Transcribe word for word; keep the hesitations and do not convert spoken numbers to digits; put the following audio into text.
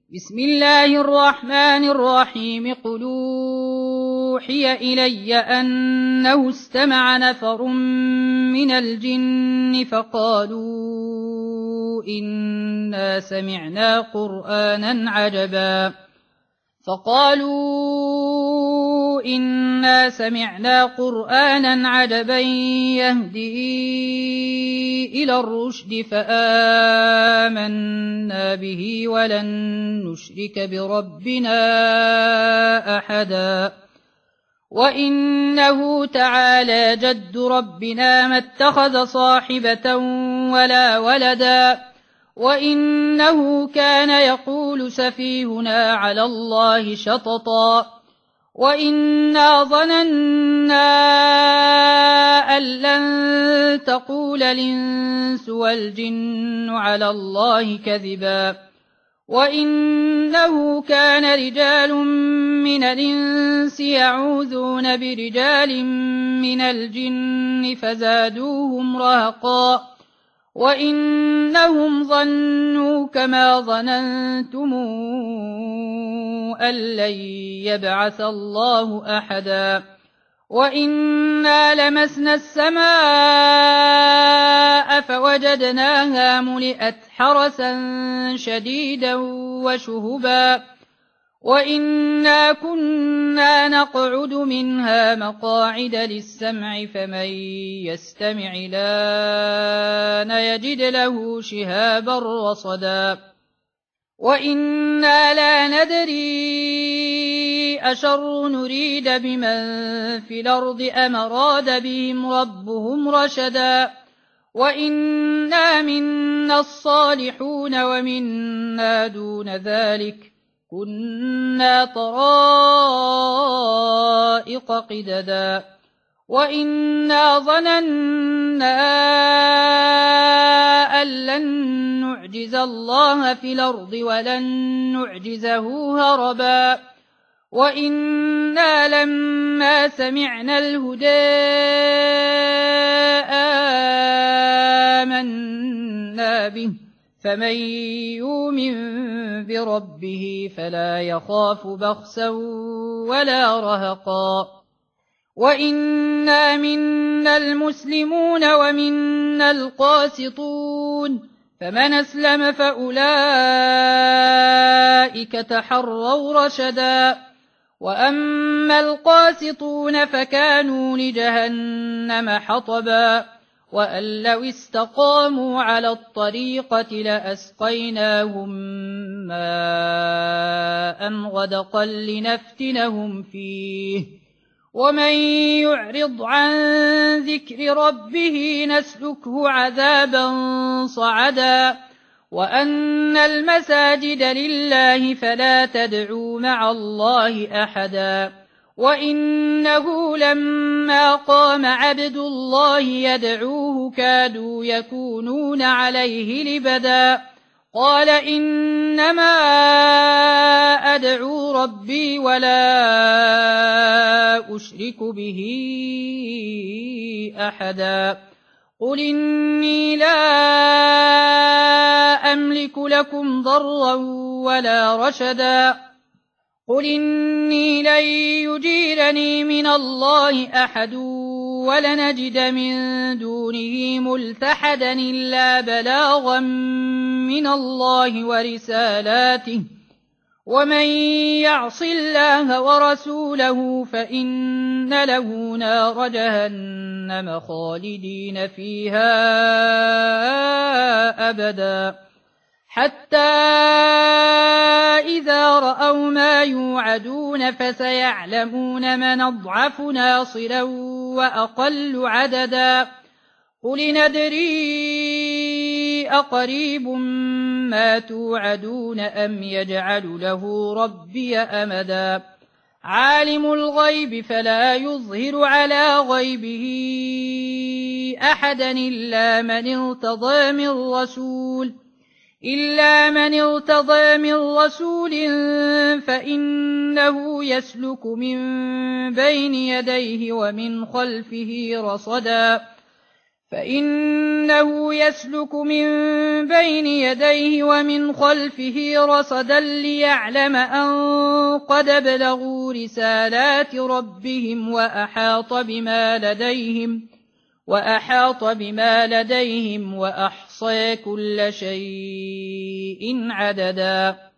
بسم الله الرحمن الرحيم قل أوحي إلي أنه استمع نفر من الجن فقالوا إنا سمعنا قرآنا عجبا فقالوا إنا سمعنا قرآنا عجبا يهدي إلى الرشد فآمنا به ولن نشرك بربنا أحدا وإنه تعالى جد ربنا ما اتخذ صاحبة ولا ولدا وإنه كان يقول سفيهنا على الله شططا وإنا ظننا أن لن تقول الإنس والجن على الله كذبا وإنه كان رجال من الإنس يعوذون برجال من الجن فزادوهم رهقا وإنهم ظنوا كما ظننتم أن لن يبعث الله أحدا وإنا لمسنا السماء فوجدناها ملئت حرسا شديدا وشهبا وإنا كنا نقعد منها مقاعد للسمع فمن يستمع الآن يجد له شهابا رصدا وإنا لا ندري أشر نريد بمن في الأرض أم أراد بهم ربهم رشدا وإنا منا الصالحون ومنا دون ذلك كنا طرائق قددا وإنا ظننا أن لن نعجز الله في الأرض ولن نعجزه هربا وإنا لما سمعنا الهدى آمنا به فمن يؤمن بربه فلا يخاف بخسا ولا رهقا وإنا منا المسلمون ومنا القاسطون فمن أسلم فأولئك تحروا رشدا وأما القاسطون فكانوا لجهنم حطبا وأن لو استقاموا على الطريقة لأسقيناهم ماء غدقا لنفتنهم فيه ومن يعرض عن ذكر ربه نسلكه عذابا صعدا وأن المساجد لله فلا تدعوا مع الله أحدا وإنه لما قام عبد الله يدعوه كادوا يكونون عليه لبدا قال إنما أدعو ربي ولا أشرك به أحدا قل إني لا أملك لكم ضرا ولا رشدا قل إني لن يجيرني من الله أحد ولنجد من دونه ملتحدا إلا بلاغا من الله ورسالاته ومن يعص الله ورسوله فإن له نار جهنم خالدين فيها أبدا حتى إذا رأوا ما يوعدون فسيعلمون من أضعف ناصرا وأقل عددا قل ندري أقريب ما توعدون أم يجعل له ربي أمدا عالم الغيب فلا يظهر على غيبه أحدا إلا من ارتضى من رسول إلا من ارتضى من رسول فإنه يسلك من بين يديه ومن خلفه رصدا فإنه يسلك من بين يديه ومن خلفه رصدا ليعلم أن قد بلغوا رسالات ربهم وأحاط بما لديهم وأحاط بما لديهم وأحصى كل شيء عددا.